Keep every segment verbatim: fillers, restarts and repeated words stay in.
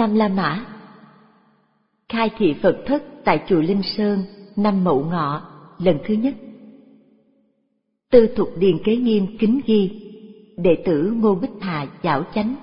Năm La Mã. Khai thị Phật thất tại chùa Linh Sơn năm Mậu Ngọ lần thứ nhất. Tư Thục Điền Kế Nghiêm kính ghi: đệ tử Ngô Bích Hà Chảo Chánh.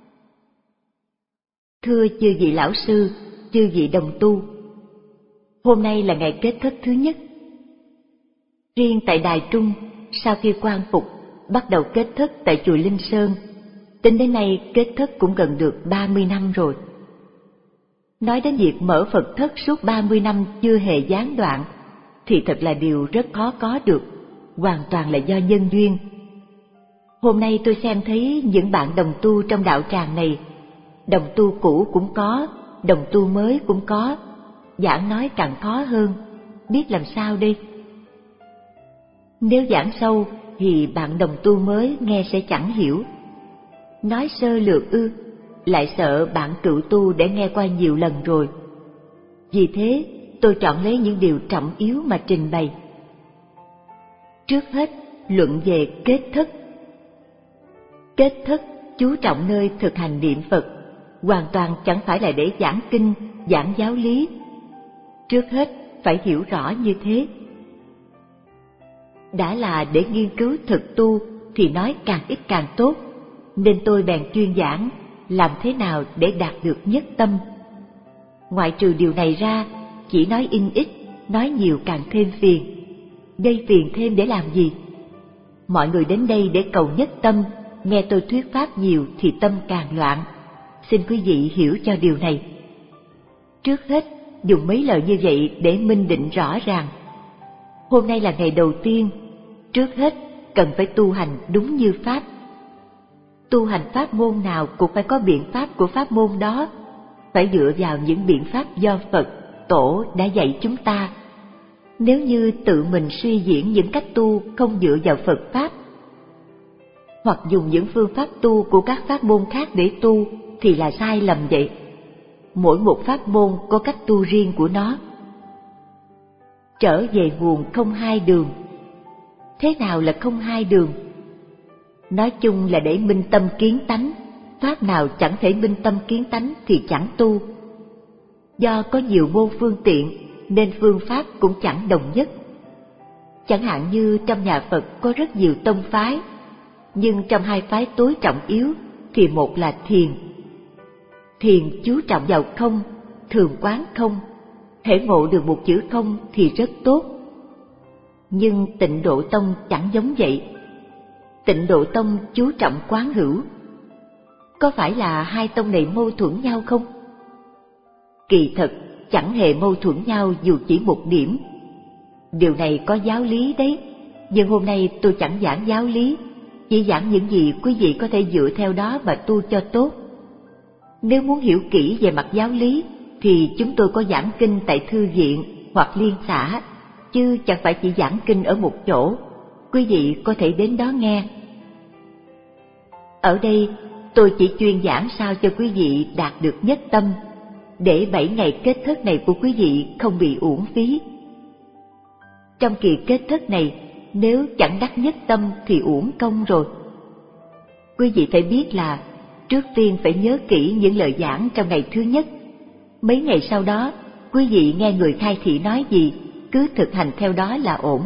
Thưa chư vị lão sư, chư vị đồng tu, hôm nay là ngày kết thất thứ nhất. Riêng tại Đài Trung, sau khi quan phục bắt đầu kết thất tại chùa Linh Sơn, tính đến nay kết thất cũng gần được ba mươi năm rồi. Nói đến việc mở Phật thất suốt ba mươi năm chưa hề gián đoạn thì thật là điều rất khó có được, hoàn toàn là do nhân duyên. Hôm nay tôi xem thấy những bạn đồng tu trong đạo tràng này, đồng tu cũ cũng có, đồng tu mới cũng có, giảng nói càng khó hơn, biết làm sao đây? Nếu giảng sâu thì bạn đồng tu mới nghe sẽ chẳng hiểu. Nói sơ lược ư, lại sợ bạn cựu tu đã nghe qua nhiều lần rồi. Vì thế, tôi chọn lấy những điều trọng yếu mà trình bày. Trước hết, luận về kết thất. Kết thất chú trọng nơi thực hành niệm Phật, hoàn toàn chẳng phải là để giảng kinh, giảng giáo lý. Trước hết, phải hiểu rõ như thế. Đã là để nghiên cứu thực tu thì nói càng ít càng tốt, nên tôi bèn chuyên giảng làm thế nào để đạt được nhất tâm. Ngoại trừ điều này ra, chỉ nói in ít, nói nhiều càng thêm phiền. Gây phiền thêm để làm gì? Mọi người đến đây để cầu nhất tâm, nghe tôi thuyết pháp nhiều thì tâm càng loạn. Xin quý vị hiểu cho điều này. Trước hết, dùng mấy lời như vậy để minh định rõ ràng. Hôm nay là ngày đầu tiên, trước hết cần phải tu hành đúng như pháp. Tu hành pháp môn nào cũng phải có biện pháp của pháp môn đó, phải dựa vào những biện pháp do Phật, Tổ đã dạy chúng ta. Nếu như tự mình suy diễn những cách tu không dựa vào Phật Pháp, hoặc dùng những phương pháp tu của các pháp môn khác để tu thì là sai lầm vậy. Mỗi một pháp môn có cách tu riêng của nó. Trở về nguồn không hai đường. Thế nào là không hai đường? Nói chung là để minh tâm kiến tánh, pháp nào chẳng thể minh tâm kiến tánh thì chẳng tu. Do có nhiều môn phương tiện nên phương pháp cũng chẳng đồng nhất. Chẳng hạn như trong nhà Phật có rất nhiều tông phái, nhưng trong hai phái tối trọng yếu thì một là thiền. Thiền chú trọng vào không, thường quán không, hễ ngộ được một chữ không thì rất tốt. Nhưng Tịnh Độ Tông chẳng giống vậy. Tịnh Độ Tông chú trọng quán hữu. Có phải là hai tông này mâu thuẫn nhau không? Kỳ thật chẳng hề mâu thuẫn nhau dù chỉ một điểm. Điều này có giáo lý đấy, nhưng hôm nay tôi chẳng giảng giáo lý, chỉ giảng những gì quý vị có thể dựa theo đó mà tu cho tốt. Nếu muốn hiểu kỹ về mặt giáo lý thì chúng tôi có giảng kinh tại thư viện hoặc liên xã, chứ chẳng phải chỉ giảng kinh ở một chỗ. Quý vị có thể đến đó nghe. Ở đây tôi chỉ chuyên giảng sao cho quý vị đạt được nhất tâm, để bảy ngày kết thất này của quý vị không bị uổng phí. Trong kỳ kết thất này, nếu chẳng đắc nhất tâm thì uổng công rồi. Quý vị phải biết là trước tiên phải nhớ kỹ những lời giảng trong ngày thứ nhất. Mấy ngày sau đó, quý vị nghe người khai thị nói gì, cứ thực hành theo đó là ổn.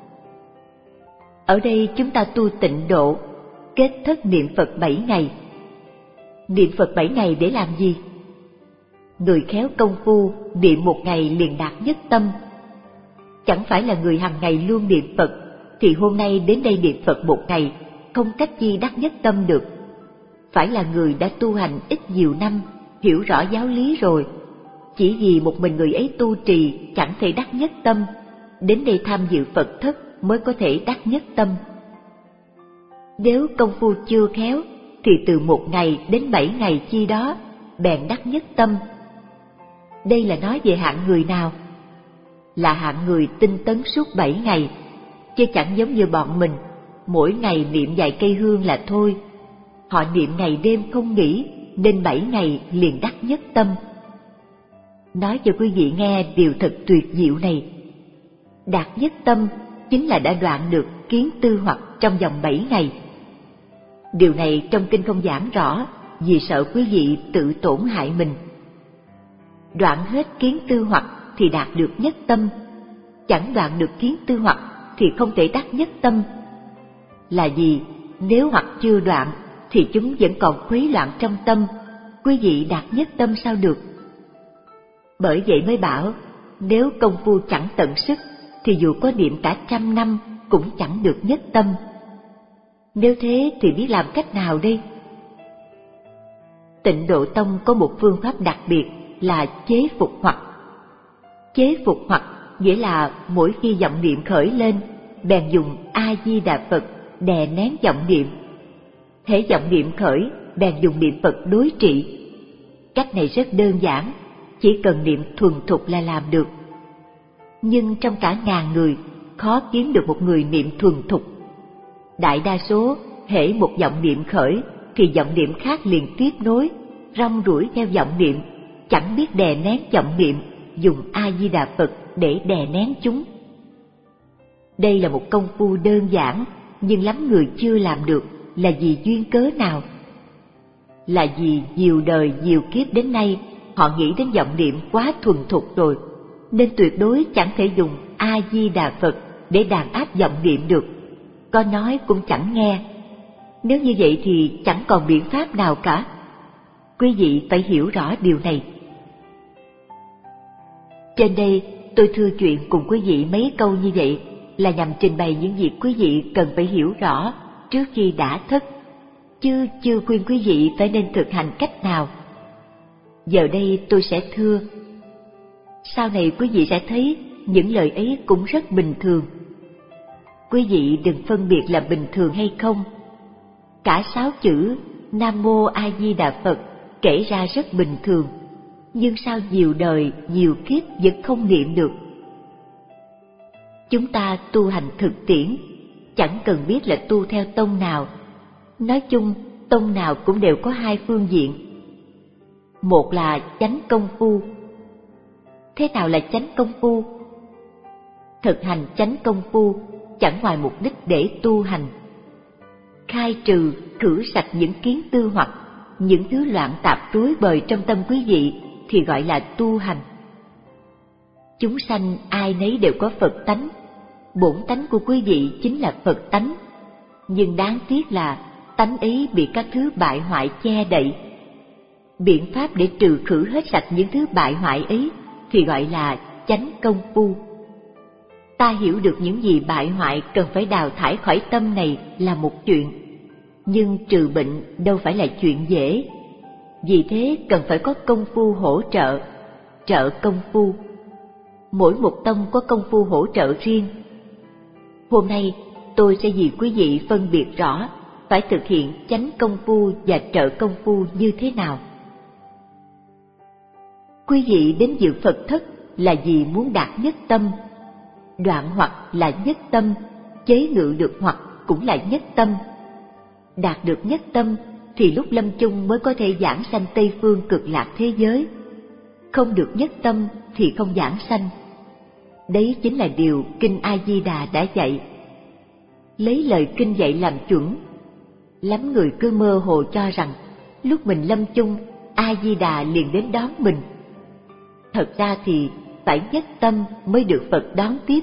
Ở đây chúng ta tu tịnh độ, kết thất niệm Phật bảy ngày. Niệm Phật bảy ngày để làm gì? Người khéo công phu niệm một ngày liền đạt nhất tâm. Chẳng phải là người hàng ngày luôn niệm Phật, thì hôm nay đến đây niệm Phật một ngày, không cách chi đắc nhất tâm được. Phải là người đã tu hành ít nhiều năm, hiểu rõ giáo lý rồi. Chỉ vì một mình người ấy tu trì chẳng thể đắc nhất tâm, đến đây tham dự Phật thất mới có thể đắc nhất tâm. Nếu công phu chưa khéo, thì từ một ngày đến bảy ngày chi đó, bèn đắc nhất tâm. Đây là nói về hạng người nào? Là hạng người tinh tấn suốt bảy ngày, chứ chẳng giống như bọn mình, mỗi ngày niệm vài cây hương là thôi. Họ niệm ngày đêm không nghỉ, nên bảy ngày liền đắc nhất tâm. Nói cho quý vị nghe điều thật tuyệt diệu này. Đạt nhất tâm chính là đã đoạn được kiến tư hoặc trong vòng bảy ngày. Điều này trong kinh không giảng rõ, vì sợ quý vị tự tổn hại mình. Đoạn hết kiến tư hoặc thì đạt được nhất tâm, chẳng đoạn được kiến tư hoặc thì không thể đắc nhất tâm. Là vì nếu hoặc chưa đoạn thì chúng vẫn còn khuấy loạn trong tâm, quý vị đạt nhất tâm sao được? Bởi vậy mới bảo, nếu công phu chẳng tận sức thì dù có niệm cả trăm năm cũng chẳng được nhất tâm. Nếu thế thì biết làm cách nào đây? Tịnh Độ Tông có một phương pháp đặc biệt là chế phục hoặc. Chế phục hoặc nghĩa là mỗi khi vọng niệm khởi lên, bèn dùng A Di Đà Phật đè nén vọng niệm. Hễ vọng niệm khởi, bèn dùng niệm Phật đối trị. Cách này rất đơn giản, chỉ cần niệm thuần thục là làm được. Nhưng trong cả ngàn người, khó kiếm được một người niệm thuần thục. Đại đa số, hễ một vọng niệm khởi, thì vọng niệm khác liền tiếp nối, rong ruổi theo vọng niệm, chẳng biết đè nén vọng niệm, dùng A Di Đà Phật để đè nén chúng. Đây là một công phu đơn giản, nhưng lắm người chưa làm được. Là vì duyên cớ nào? Là vì nhiều đời nhiều kiếp đến nay họ nghĩ đến vọng niệm quá thuần thục rồi, nên tuyệt đối chẳng thể dùng A Di Đà Phật để đàn áp vọng niệm được, có nói cũng chẳng nghe. Nếu như vậy thì chẳng còn biện pháp nào cả. Quý vị phải hiểu rõ điều này. Trên đây tôi thưa chuyện cùng quý vị mấy câu như vậy là nhằm trình bày những việc quý vị cần phải hiểu rõ trước khi đã thất, chứ chưa khuyên quý vị phải nên thực hành cách nào. Giờ đây tôi sẽ thưa. Sau này quý vị sẽ thấy những lời ấy cũng rất bình thường. Quý vị đừng phân biệt là bình thường hay không. Cả sáu chữ Nam Mô A Di Đà Phật kể ra rất bình thường, nhưng sao nhiều đời, nhiều kiếp vẫn không niệm được? Chúng ta tu hành thực tiễn, chẳng cần biết là tu theo tông nào. Nói chung, tông nào cũng đều có hai phương diện. Một là chánh công phu. Thế nào là chánh công phu? Thực hành chánh công phu chẳng ngoài mục đích để tu hành. Khai trừ, khử sạch những kiến tư hoặc, những thứ loạn tạp rối bời trong tâm quý vị thì gọi là tu hành. Chúng sanh ai nấy đều có Phật tánh. Bổn tánh của quý vị chính là Phật tánh, nhưng đáng tiếc là tánh ấy bị các thứ bại hoại che đậy. Biện pháp để trừ khử hết sạch những thứ bại hoại ấy thì gọi là chánh công phu. Ta hiểu được những gì bại hoại cần phải đào thải khỏi tâm này là một chuyện, nhưng trừ bệnh đâu phải là chuyện dễ. Vì thế cần phải có công phu hỗ trợ, trợ công phu. Mỗi một tông có công phu hỗ trợ riêng. Hôm nay tôi sẽ vì quý vị phân biệt rõ phải thực hiện chánh công phu và trợ công phu như thế nào. Quý vị đến dự Phật thất là vì muốn đạt nhất tâm. Đoạn hoặc là nhất tâm, chế ngự được hoặc cũng là nhất tâm. Đạt được nhất tâm thì lúc lâm chung mới có thể giảng sanh Tây Phương Cực Lạc thế giới. Không được nhất tâm thì không giảng sanh. Đấy chính là điều Kinh A Di Đà đã dạy. Lấy lời kinh dạy làm chuẩn. Lắm người cứ mơ hồ cho rằng lúc mình lâm chung, A Di Đà liền đến đón mình. Thật ra thì phải nhất tâm mới được Phật đón tiếp.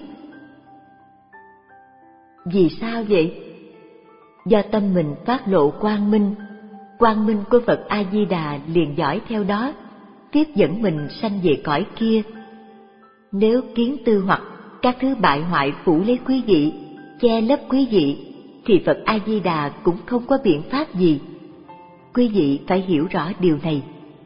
Vì sao vậy? Do tâm mình phát lộ quang minh, quang minh của Phật A Di Đà liền dõi theo đó, tiếp dẫn mình sanh về cõi kia. Nếu kiến tư hoặc các thứ bại hoại phủ lấy quý vị, che lấp quý vị, thì Phật A Di Đà cũng không có biện pháp gì. Quý vị phải hiểu rõ điều này.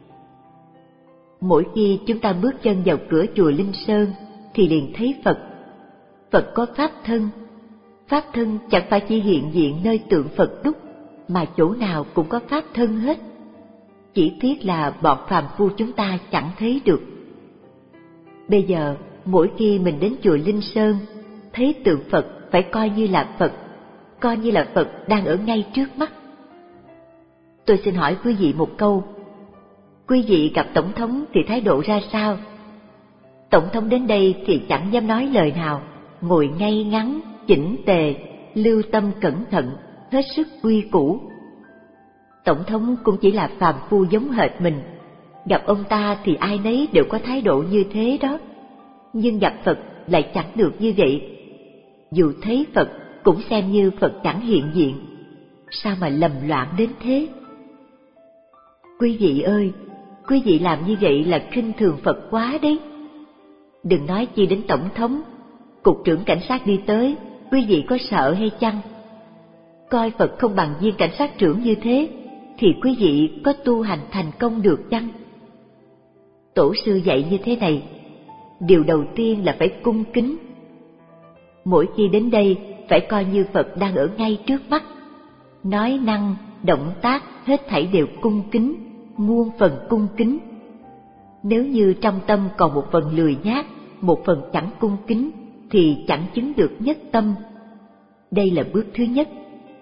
Mỗi khi chúng ta bước chân vào cửa chùa Linh Sơn thì liền thấy Phật. Phật có pháp thân. Pháp thân chẳng phải chỉ hiện diện nơi tượng Phật đúc, mà chỗ nào cũng có pháp thân hết. Chỉ tiếc là bọn phàm phu chúng ta chẳng thấy được. Bây giờ, mỗi khi mình đến chùa Linh Sơn, thấy tượng Phật phải coi như là Phật, coi như là Phật đang ở ngay trước mắt. Tôi xin hỏi quý vị một câu. Quý vị gặp Tổng thống thì thái độ ra sao? Tổng thống đến đây thì chẳng dám nói lời nào, ngồi ngay ngắn, chỉnh tề, lưu tâm cẩn thận, hết sức quy củ. Tổng thống cũng chỉ là phàm phu giống hệt mình, gặp ông ta thì ai nấy đều có thái độ như thế đó, nhưng gặp Phật lại chẳng được như vậy. Dù thấy Phật cũng xem như Phật chẳng hiện diện, sao mà lầm loạn đến thế? Quý vị ơi, quý vị làm như vậy là khinh thường Phật quá đấy. Đừng nói chi đến tổng thống, cục trưởng cảnh sát đi tới, quý vị có sợ hay chăng? Coi Phật không bằng viên cảnh sát trưởng như thế, thì quý vị có tu hành thành công được chăng? Tổ sư dạy như thế này, điều đầu tiên là phải cung kính. Mỗi khi đến đây phải coi như Phật đang ở ngay trước mắt, nói năng, động tác hết thảy đều cung kính, muôn phần cung kính. Nếu như trong tâm còn một phần lười nhác, một phần chẳng cung kính, thì chẳng chứng được nhất tâm. Đây là bước thứ nhất.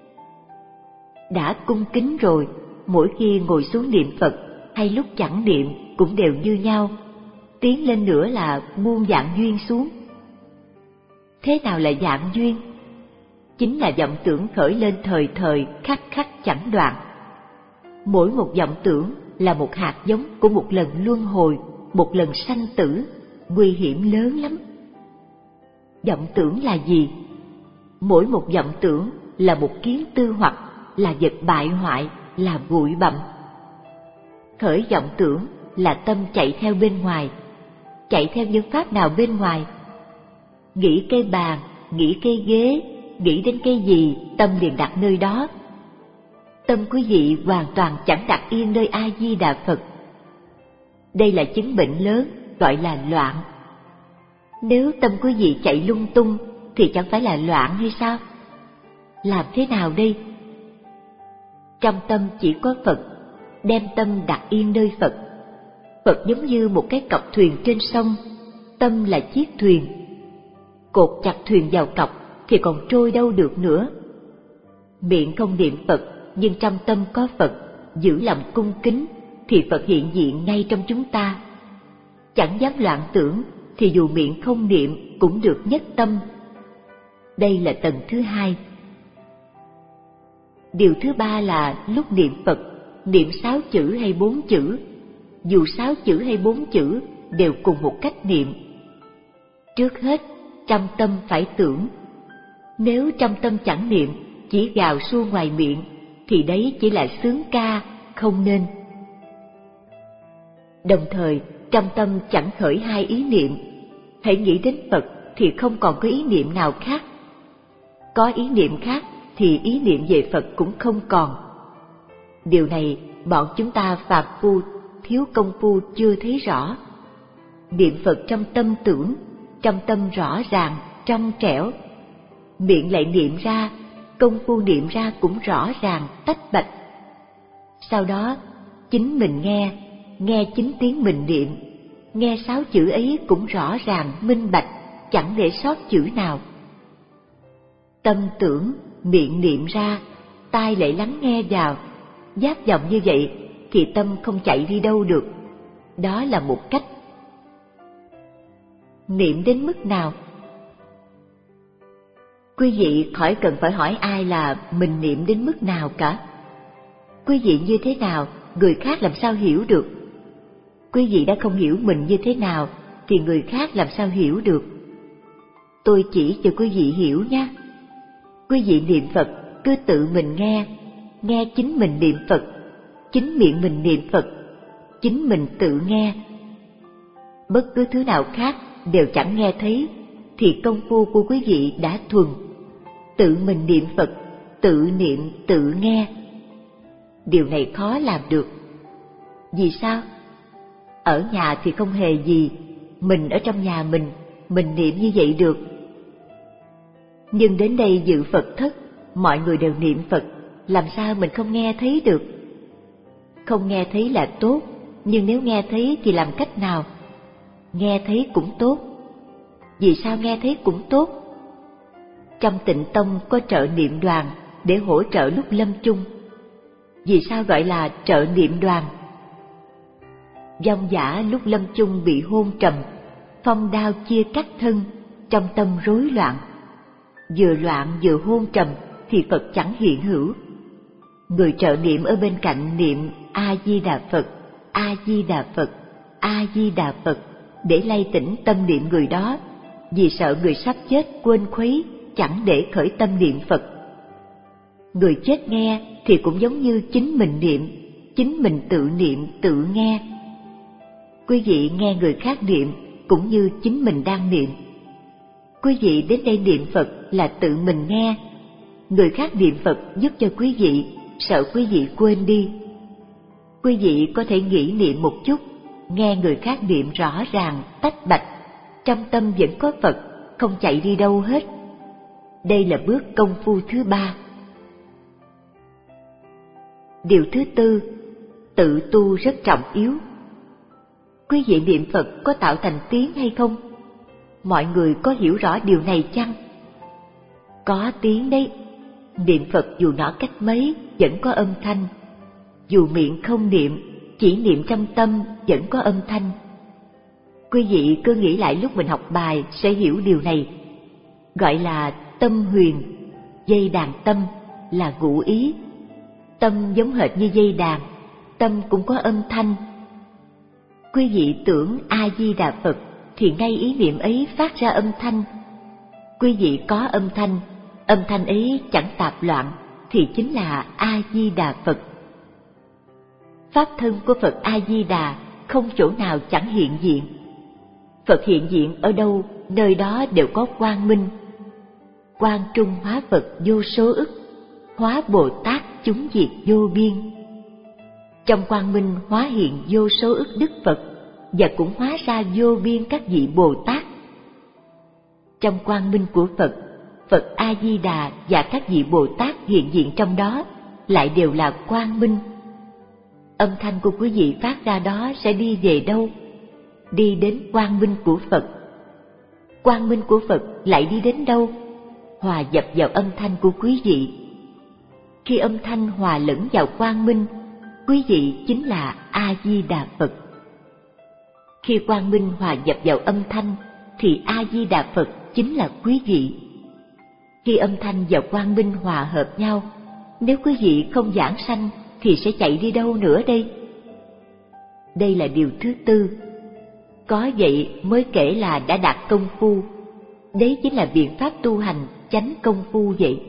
Đã cung kính rồi, mỗi khi ngồi xuống niệm Phật hay lúc chẳng niệm cũng đều như nhau. Tiến lên nữa là buông dạng duyên xuống. Thế nào là dạng duyên? Chính là vọng tưởng khởi lên thời thời, khắc khắc chẳng đoạn. Mỗi một vọng tưởng là một hạt giống của một lần luân hồi, một lần sanh tử, nguy hiểm lớn lắm. Vọng tưởng là gì? Mỗi một vọng tưởng là một kiến tư hoặc, là vật bại hoại, là bụi bặm. Khởi vọng tưởng là tâm chạy theo bên ngoài. Chạy theo những pháp nào bên ngoài? Nghĩ cái bàn, nghĩ cái ghế, nghĩ đến cái gì, tâm liền đặt nơi đó. Tâm quý vị hoàn toàn chẳng đặt yên nơi A Di Đà Phật. Đây là chứng bệnh lớn, gọi là loạn. Nếu tâm quý vị chạy lung tung thì chẳng phải là loạn hay sao? Làm thế nào đây? Trong tâm chỉ có Phật, đem tâm đặt yên nơi Phật. Phật giống như một cái cọc thuyền trên sông, tâm là chiếc thuyền. Cột chặt thuyền vào cọc thì còn trôi đâu được nữa. Miệng không niệm Phật, nhưng trong tâm có Phật, giữ lòng cung kính, thì Phật hiện diện ngay trong chúng ta. Chẳng dám loạn tưởng, thì dù miệng không niệm cũng được nhất tâm. Đây là tầng thứ hai. Điều thứ ba là lúc niệm Phật, niệm sáu chữ hay bốn chữ, dù sáu chữ hay bốn chữ đều cùng một cách niệm. Trước hết, trong tâm phải tưởng. Nếu trong tâm chẳng niệm, chỉ gào suông ngoài miệng, thì đấy chỉ là sướng ca, không nên. Đồng thời, trong tâm chẳng khởi hai ý niệm. Hãy nghĩ đến Phật thì không còn có ý niệm nào khác. Có ý niệm khác thì ý niệm về Phật cũng không còn. Điều này bọn chúng ta phàm phu, thiếu công phu chưa thấy rõ. Niệm Phật trong tâm tưởng, trong tâm rõ ràng, trong trẻo. Miệng lại niệm ra, công phu niệm ra cũng rõ ràng, tách bạch. Sau đó, chính mình nghe, nghe chính tiếng mình niệm, nghe sáu chữ ấy cũng rõ ràng, minh bạch, chẳng để sót chữ nào. Tâm tưởng, miệng niệm ra, tai lại lắng nghe vào, giác vọng như vậy thì tâm không chạy đi đâu được. Đó là một cách. Niệm đến mức nào? Quý vị khỏi cần phải hỏi ai là mình niệm đến mức nào cả. Quý vị như thế nào, người khác làm sao hiểu được? Quý vị đã không hiểu mình như thế nào, thì người khác làm sao hiểu được? Tôi chỉ cho quý vị hiểu nhé. Quý vị niệm Phật, cứ tự mình nghe, nghe chính mình niệm Phật, chính miệng mình niệm Phật, chính mình tự nghe. Bất cứ thứ nào khác đều chẳng nghe thấy, thì công phu của quý vị đã thuần. Tự mình niệm Phật, tự niệm tự nghe. Điều này khó làm được. Vì sao? Ở nhà thì không hề gì, mình ở trong nhà mình, mình niệm như vậy được. Nhưng đến đây dự Phật thất, mọi người đều niệm Phật, làm sao mình không nghe thấy được? Không nghe thấy là tốt, nhưng nếu nghe thấy thì làm cách nào? Nghe thấy cũng tốt. Vì sao nghe thấy cũng tốt? Trong Tịnh Tông có trợ niệm đoàn để hỗ trợ lúc lâm chung. Vì sao gọi là trợ niệm đoàn? Vong giả lúc lâm chung bị hôn trầm, phong đao chia cắt thân, trong tâm rối loạn. Vừa loạn vừa hôn trầm thì Phật chẳng hiện hữu. Người trợ niệm ở bên cạnh niệm A-di-đà Phật, A-di-đà Phật, A-di-đà Phật để lay tỉnh tâm niệm người đó, vì sợ người sắp chết quên khuấy, chẳng để khởi tâm niệm Phật. Người chết nghe thì cũng giống như chính mình niệm, chính mình tự niệm tự nghe. Quý vị nghe người khác niệm cũng như chính mình đang niệm. Quý vị đến đây niệm Phật là tự mình nghe. Người khác niệm Phật giúp cho quý vị, sợ quý vị quên đi. Quý vị có thể nghĩ niệm một chút, nghe người khác niệm rõ ràng, tách bạch, trong tâm vẫn có Phật, không chạy đi đâu hết. Đây là bước công phu thứ ba. Điều thứ tư, tự tu rất trọng yếu. Quý vị niệm Phật có tạo thành tiếng hay không? Mọi người có hiểu rõ điều này chăng? Có tiếng đấy. Niệm Phật dù nhỏ cách mấy vẫn có âm thanh. Dù miệng không niệm, chỉ niệm trong tâm vẫn có âm thanh. Quý vị cứ nghĩ lại lúc mình học bài sẽ hiểu điều này. Gọi là tâm huyền, dây đàn tâm là ngụ ý. Tâm giống hệt như dây đàn, tâm cũng có âm thanh. Quý vị tưởng A-di-đà Phật thì ngay ý niệm ấy phát ra âm thanh. Quý vị có âm thanh, âm thanh ấy chẳng tạp loạn thì chính là A-di-đà Phật. Pháp thân của Phật A-di-đà không chỗ nào chẳng hiện diện. Phật hiện diện ở đâu, nơi đó đều có quang minh. Quang trung hóa Phật vô số ức, hóa Bồ Tát chúng diệt vô biên. Trong quang minh hóa hiện vô số ức Đức Phật và cũng hóa ra vô biên các vị Bồ Tát. Trong quang minh của Phật, Phật A-di-đà và các vị Bồ Tát hiện diện trong đó lại đều là quang minh. Âm thanh của quý vị phát ra đó sẽ đi về đâu? Đi đến quang minh của Phật. Quang minh của Phật lại đi đến đâu? Hòa nhập vào âm thanh của quý vị. Khi âm thanh hòa lẫn vào quang minh, quý vị chính là A-di-đà Phật. Khi quang minh hòa nhập vào âm thanh, thì A-di-đà Phật chính là quý vị. Khi âm thanh và quang minh hòa hợp nhau, nếu quý vị không giảng sanh thì sẽ chạy đi đâu nữa đây? Đây là điều thứ tư. Có vậy mới kể là đã đạt công phu. Đấy chính là biện pháp tu hành chánh công phu vậy.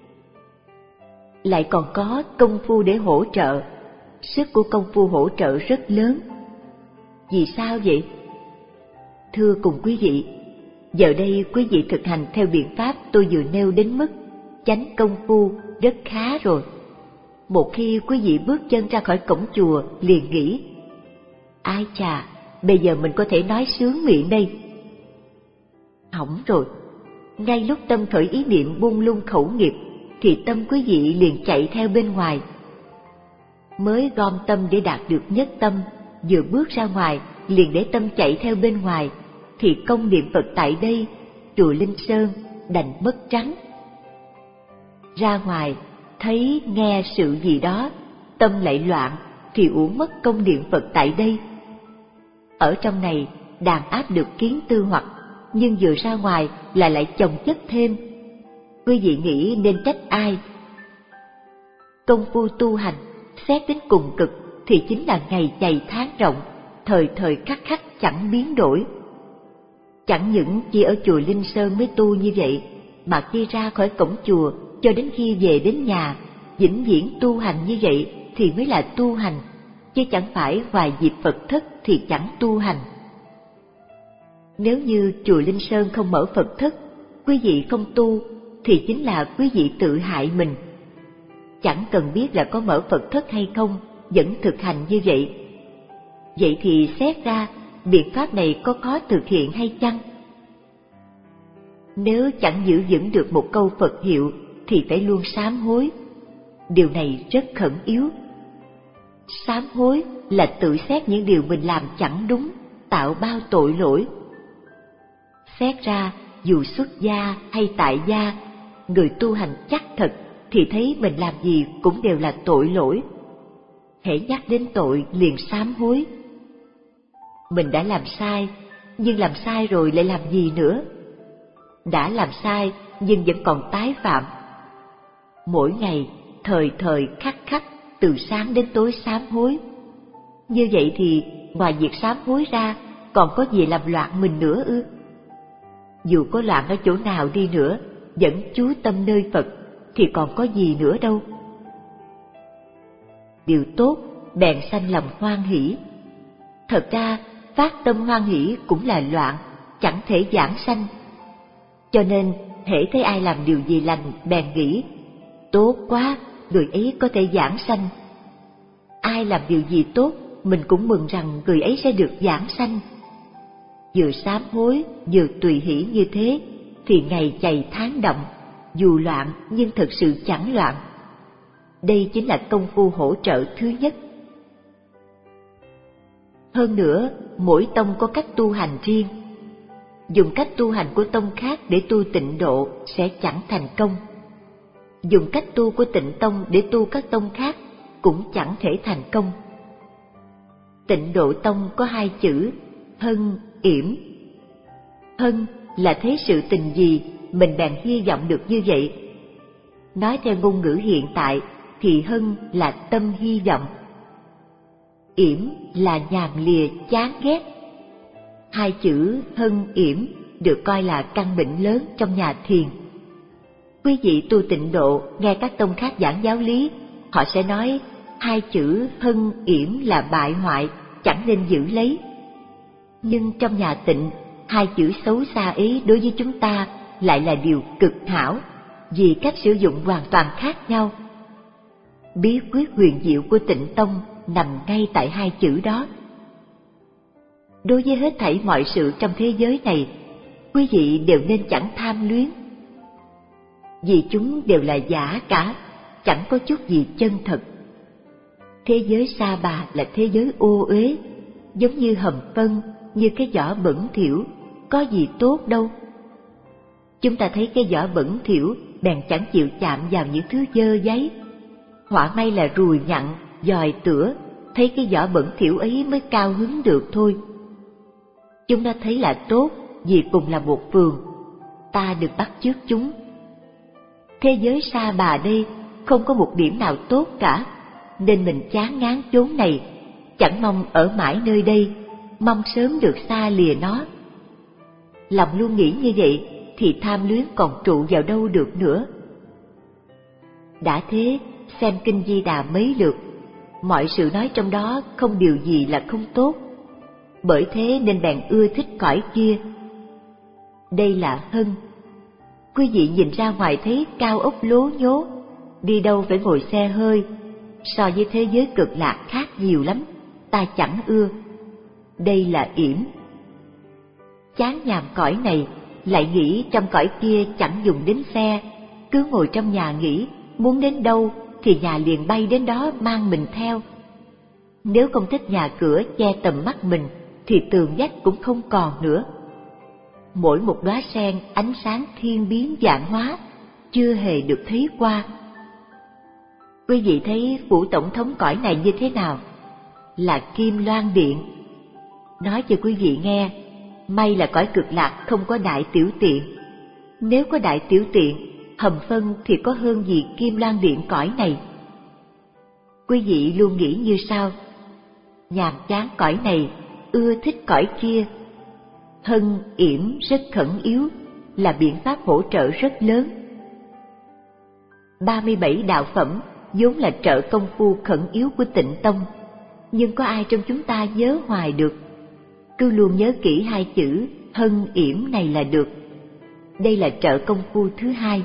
Lại còn có công phu để hỗ trợ. Sức của công phu hỗ trợ rất lớn. Vì sao vậy? Thưa cùng quý vị, giờ đây quý vị thực hành theo biện pháp tôi vừa nêu đến mức chánh công phu rất khá rồi. Một khi quý vị bước chân ra khỏi cổng chùa liền nghĩ, ai chà, bây giờ mình có thể nói sướng miệng đây. Hỏng rồi, ngay lúc tâm khởi ý niệm buông lung khẩu nghiệp thì tâm quý vị liền chạy theo bên ngoài. Mới gom tâm để đạt được nhất tâm, vừa bước ra ngoài liền để tâm chạy theo bên ngoài, thì công niệm Phật tại đây, chùa Linh Sơn đành mất trắng. Ra ngoài thấy nghe sự gì đó, tâm lại loạn thì uổng mất công niệm Phật tại đây. Ở trong này đàn áp được kiến tư hoặc, nhưng vừa ra ngoài là lại chồng chất thêm. Quý vị nghĩ nên trách ai? Công phu tu hành xét đến cùng cực thì chính là ngày dày tháng rộng, thời thời khắc khắc chẳng biến đổi. Chẳng những chỉ ở chùa Linh Sơn mới tu như vậy, mà khi ra khỏi cổng chùa cho đến khi về đến nhà, vĩnh viễn tu hành như vậy thì mới là tu hành, chứ chẳng phải hoài dịp Phật thất thì chẳng tu hành. Nếu như chùa Linh Sơn không mở Phật thất, quý vị không tu thì chính là quý vị tự hại mình. Chẳng cần biết là có mở Phật thất hay không, vẫn thực hành như vậy. Vậy thì xét ra biện pháp này có khó thực hiện hay chăng? Nếu chẳng giữ vững được một câu Phật hiệu thì phải luôn sám hối. Điều này rất khẩn yếu. Sám hối là tự xét những điều mình làm chẳng đúng, tạo bao tội lỗi. Xét ra dù xuất gia hay tại gia, người tu hành chắc thật thì thấy mình làm gì cũng đều là tội lỗi. Hễ nhắc đến tội liền sám hối. Mình đã làm sai, nhưng làm sai rồi lại làm gì nữa? Đã làm sai nhưng vẫn còn tái phạm. Mỗi ngày thời thời khắc khắc, từ sáng đến tối sám hối. Như vậy thì ngoài việc sám hối ra, còn có gì làm loạn mình nữa ư? Dù có loạn ở chỗ nào đi nữa, vẫn chú tâm nơi Phật thì còn có gì nữa đâu. Điều tốt bèn sanh lòng hoan hỷ. Thật ra phát tâm hoan hỷ cũng là loạn, chẳng thể giảng sanh. Cho nên hễ thấy ai làm điều gì lành, bèn nghĩ tốt quá, người ấy có thể giảng sanh. Ai làm điều gì tốt, mình cũng mừng rằng người ấy sẽ được giảng sanh. Vừa sám hối, vừa tùy hỷ như thế, thì ngày chày tháng động, dù loạn nhưng thực sự chẳng loạn. Đây chính là công phu hỗ trợ thứ nhất. Hơn nữa, mỗi tông có cách tu hành riêng. Dùng cách tu hành của tông khác để tu tịnh độ sẽ chẳng thành công. Dùng cách tu của tịnh tông để tu các tông khác cũng chẳng thể thành công. Tịnh độ tông có hai chữ hân, yểm. Hân là thấy sự tình gì mình bèn hy vọng được như vậy. Nói theo ngôn ngữ hiện tại thì hân là tâm hy vọng. Yểm là nhàm lìa chán ghét. Hai chữ hân yểm được coi là căn bệnh lớn trong nhà thiền. Quý vị tu tịnh độ nghe các tông khác giảng giáo lý, họ sẽ nói hai chữ hân yểm là bại hoại, chẳng nên giữ lấy. Nhưng trong nhà tịnh, hai chữ xấu xa ấy đối với chúng ta lại là điều cực hảo, vì cách sử dụng hoàn toàn khác nhau. Bí quyết huyền diệu của tịnh tông nằm ngay tại hai chữ đó. Đối với hết thảy mọi sự trong thế giới này, quý vị đều nên chẳng tham luyến, vì chúng đều là giả cả, chẳng có chút gì chân thật. Thế giới sa bà là thế giới ô uế, giống như hầm phân, như cái vỏ bẩn thỉu, có gì tốt đâu. Chúng ta thấy cái vỏ bẩn thỉu bèn chẳng chịu chạm vào những thứ dơ giấy. Họa may là ruồi nhặn, dòi tửa, thấy cái vỏ bẩn thỉu ấy mới cao hứng được thôi. Chúng ta thấy là tốt vì cùng là một phường, ta được bắt chước chúng. Thế giới sa bà đây không có một điểm nào tốt cả, nên mình chán ngán chốn này, chẳng mong ở mãi nơi đây, mong sớm được xa lìa nó. Lòng luôn nghĩ như vậy thì tham luyến còn trụ vào đâu được nữa. Đã thế, xem kinh Di Đà mấy lượt, mọi sự nói trong đó không điều gì là không tốt, bởi thế nên bèn ưa thích cõi kia. Đây là hân. Quý vị nhìn ra ngoài thấy cao ốc lố nhố, đi đâu phải ngồi xe hơi, so với thế giới cực lạc khác nhiều lắm, ta chẳng ưa. Đây là yểm. Chán nhàm cõi này, lại nghĩ trong cõi kia chẳng dùng đến xe, cứ ngồi trong nhà nghĩ, muốn đến đâu thì nhà liền bay đến đó mang mình theo. Nếu không thích nhà cửa che tầm mắt mình thì tường vách cũng không còn nữa. Mỗi một đóa sen ánh sáng thiên biến vạn hóa, chưa hề được thấy qua. Quý vị thấy phủ tổng thống cõi này như thế nào? Là Kim Loan Điện. Nói cho quý vị nghe, may là cõi cực lạc không có đại tiểu tiện. Nếu có đại tiểu tiện, hầm phân thì có hơn gì Kim Loan Điện cõi này. Quý vị luôn nghĩ như sau: nhàm chán cõi này, ưa thích cõi kia. Hân yểm rất khẩn yếu, là biện pháp hỗ trợ rất lớn. ba mươi bảy đạo phẩm vốn là trợ công phu khẩn yếu của tịnh tông, nhưng có ai trong chúng ta nhớ hoài được? Cứ luôn nhớ kỹ hai chữ hân yểm này là được. Đây là trợ công phu thứ hai.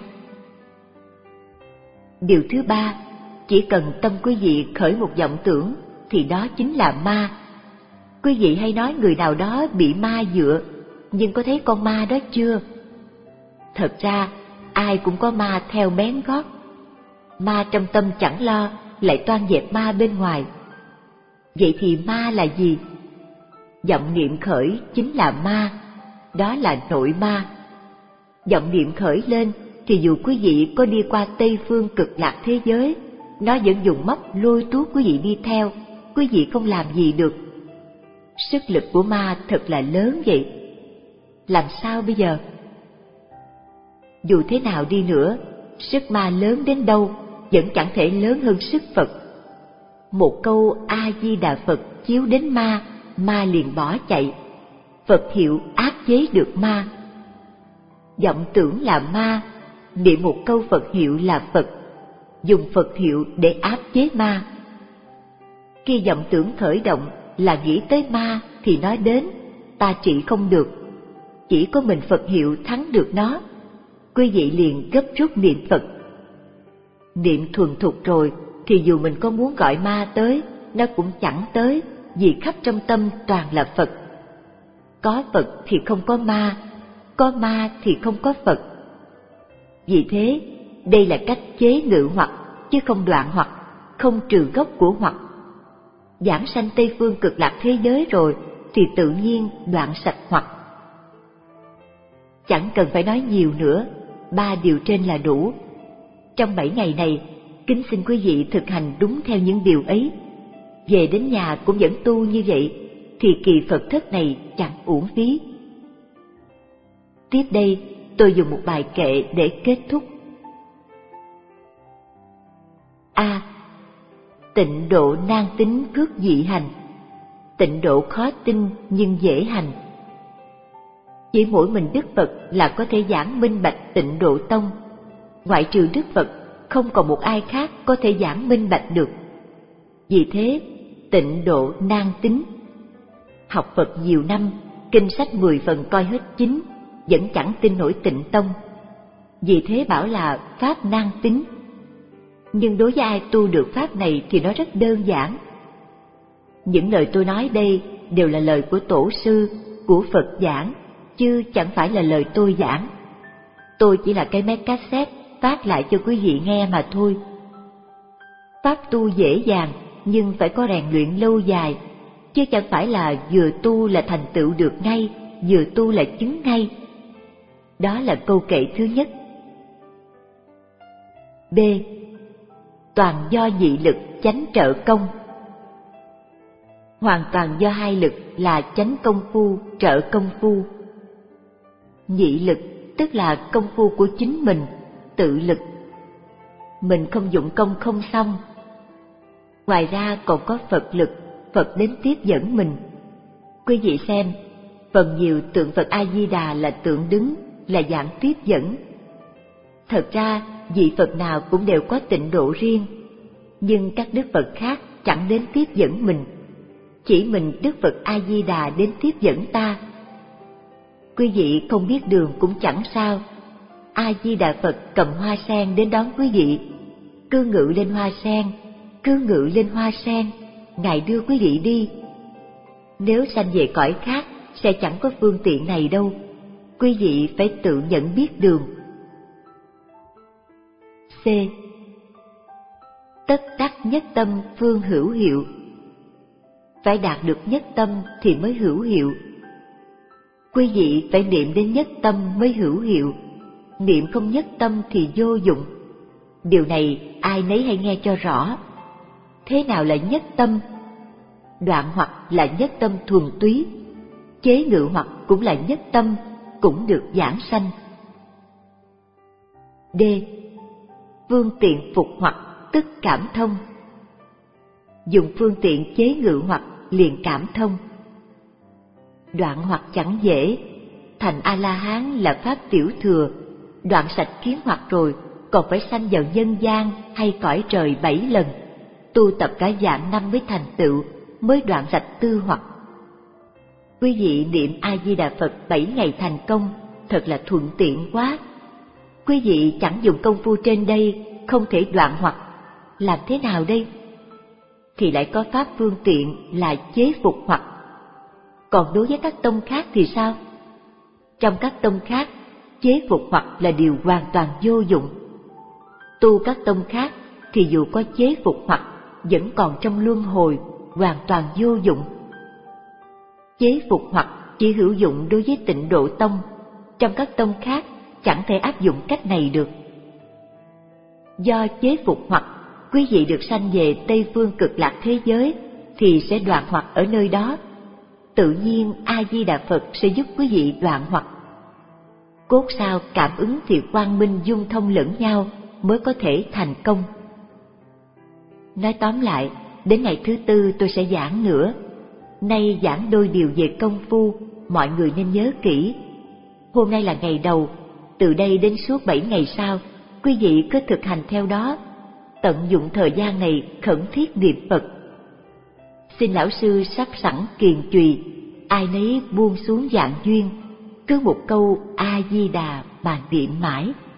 Điều thứ ba, chỉ cần tâm quý vị khởi một vọng tưởng thì đó chính là ma. Quý vị hay nói người nào đó bị ma dựa, nhưng có thấy con ma đó chưa? Thật ra ai cũng có ma theo bén gót. Ma trong tâm chẳng lo, lại toan dẹp ma bên ngoài. Vậy thì ma là gì? Vọng niệm khởi chính là ma, đó là nội ma. Vọng niệm khởi lên thì dù quý vị có đi qua Tây phương cực lạc thế giới, nó vẫn dùng móc lôi tuốt quý vị đi theo, quý vị không làm gì được. Sức lực của ma thật là lớn vậy. Làm sao bây giờ? Dù thế nào đi nữa, sức ma lớn đến đâu, vẫn chẳng thể lớn hơn sức Phật. Một câu A-di-đà Phật chiếu đến ma, ma liền bỏ chạy. Phật hiệu áp chế được ma. Vọng tưởng là ma, niệm một câu Phật hiệu là Phật, dùng Phật hiệu để áp chế ma. Khi vọng tưởng khởi động là nghĩ tới ma thì nói đến, ta trị không được, chỉ có mình Phật hiệu thắng được nó. Quý vị liền gấp rút niệm Phật. Niệm thuần thục rồi thì dù mình có muốn gọi ma tới, nó cũng chẳng tới, vì khắp trong tâm toàn là Phật. Có Phật thì không có ma, có ma thì không có Phật. Vì thế, đây là cách chế ngự hoặc, chứ không đoạn hoặc, không trừ gốc của hoặc. Giảng sanh Tây Phương Cực Lạc thế giới rồi thì tự nhiên đoạn sạch hoặc. Chẳng cần phải nói nhiều nữa, ba điều trên là đủ. Trong bảy ngày này, kính xin quý vị thực hành đúng theo những điều ấy. Về đến nhà cũng vẫn tu như vậy, thì kỳ Phật thất này chẳng uổng phí. Tiếp đây, tôi dùng một bài kệ để kết thúc. A. Tịnh độ nan tính phước dị hành. Tịnh độ khó tin nhưng dễ hành. Chỉ mỗi mình Đức Phật là có thể giảng minh bạch Tịnh Độ Tông. Ngoại trừ Đức Phật, không còn một ai khác có thể giảng minh bạch được. Vì thế, tịnh độ nan tính. Học Phật nhiều năm, kinh sách mười phần coi hết chính, vẫn chẳng tin nổi Tịnh Tông. Vì thế bảo là pháp nan tính. Nhưng đối với ai tu được pháp này thì nó rất đơn giản. Những lời tôi nói đây đều là lời của Tổ sư, của Phật giảng, chứ chẳng phải là lời tôi giảng. Tôi chỉ là cái máy cassette phát lại cho quý vị nghe mà thôi. Pháp tu dễ dàng, nhưng phải có rèn luyện lâu dài, chứ chẳng phải là vừa tu là thành tựu được ngay, vừa tu là chứng ngay. Đó là câu kệ thứ nhất. B. Toàn do dị lực chánh trợ công. Hoàn toàn do hai lực là chánh công phu, trợ công phu. Nhị lực tức là công phu của chính mình, tự lực. Mình không dụng công không xong. Ngoài ra còn có Phật lực, Phật đến tiếp dẫn mình. Quý vị xem, phần nhiều tượng Phật A-di-đà là tượng đứng, là dạng tiếp dẫn. Thật ra, vị Phật nào cũng đều có tịnh độ riêng, nhưng các Đức Phật khác chẳng đến tiếp dẫn mình. Chỉ mình Đức Phật A-di-đà đến tiếp dẫn ta. Quý vị không biết đường cũng chẳng sao. A-di-đà Phật cầm hoa sen đến đón quý vị. Cứ ngự lên hoa sen, cứ ngự lên hoa sen, Ngài đưa quý vị đi. Nếu sanh về cõi khác, sẽ chẳng có phương tiện này đâu. Quý vị phải tự nhận biết đường. C. Tất đắc nhất tâm phương hữu hiệu. Phải đạt được nhất tâm thì mới hữu hiệu. Quý vị phải niệm đến nhất tâm mới hữu hiệu. Niệm không nhất tâm thì vô dụng. Điều này ai nấy hãy nghe cho rõ. Thế nào là nhất tâm? Đoạn hoặc là nhất tâm thuần túy. Chế ngự hoặc cũng là nhất tâm, cũng được giảng sanh. D. Phương tiện phục hoặc tức cảm thông. Dùng phương tiện chế ngự hoặc liền cảm thông. Đoạn hoặc chẳng dễ, thành A-la-hán là pháp tiểu thừa. Đoạn sạch kiến hoặc rồi, còn phải sanh vào nhân gian hay cõi trời bảy lần. Tu tập cả vạn năm mới thành tựu, mới đoạn sạch tư hoặc. Quý vị niệm A-di-đà Phật bảy ngày thành công, thật là thuận tiện quá. Quý vị chẳng dùng công phu trên đây, không thể đoạn hoặc. Làm thế nào đây? Thì lại có pháp phương tiện là chế phục hoặc. Còn đối với các tông khác thì sao? Trong các tông khác, chế phục hoặc là điều hoàn toàn vô dụng. Tu các tông khác thì dù có chế phục hoặc vẫn còn trong luân hồi, hoàn toàn vô dụng. Chế phục hoặc chỉ hữu dụng đối với Tịnh Độ Tông, trong các tông khác chẳng thể áp dụng cách này được. Do chế phục hoặc, quý vị được sanh về Tây Phương Cực Lạc thế giới thì sẽ đoạn hoặc ở nơi đó. Tự nhiên A-di-đà Phật sẽ giúp quý vị đoạn hoặc. Cốt sao cảm ứng thì quang minh dung thông lẫn nhau mới có thể thành công. Nói tóm lại, đến ngày thứ tư tôi sẽ giảng nữa. Nay giảng đôi điều về công phu, mọi người nên nhớ kỹ. Hôm nay là ngày đầu, từ đây đến suốt bảy ngày sau, quý vị cứ thực hành theo đó, tận dụng thời gian này khẩn thiết niệm Phật. Xin lão sư sắp sẵn kiền chùy, ai nấy buông xuống dạng duyên, cứ một câu A Di Đà mà niệm mãi.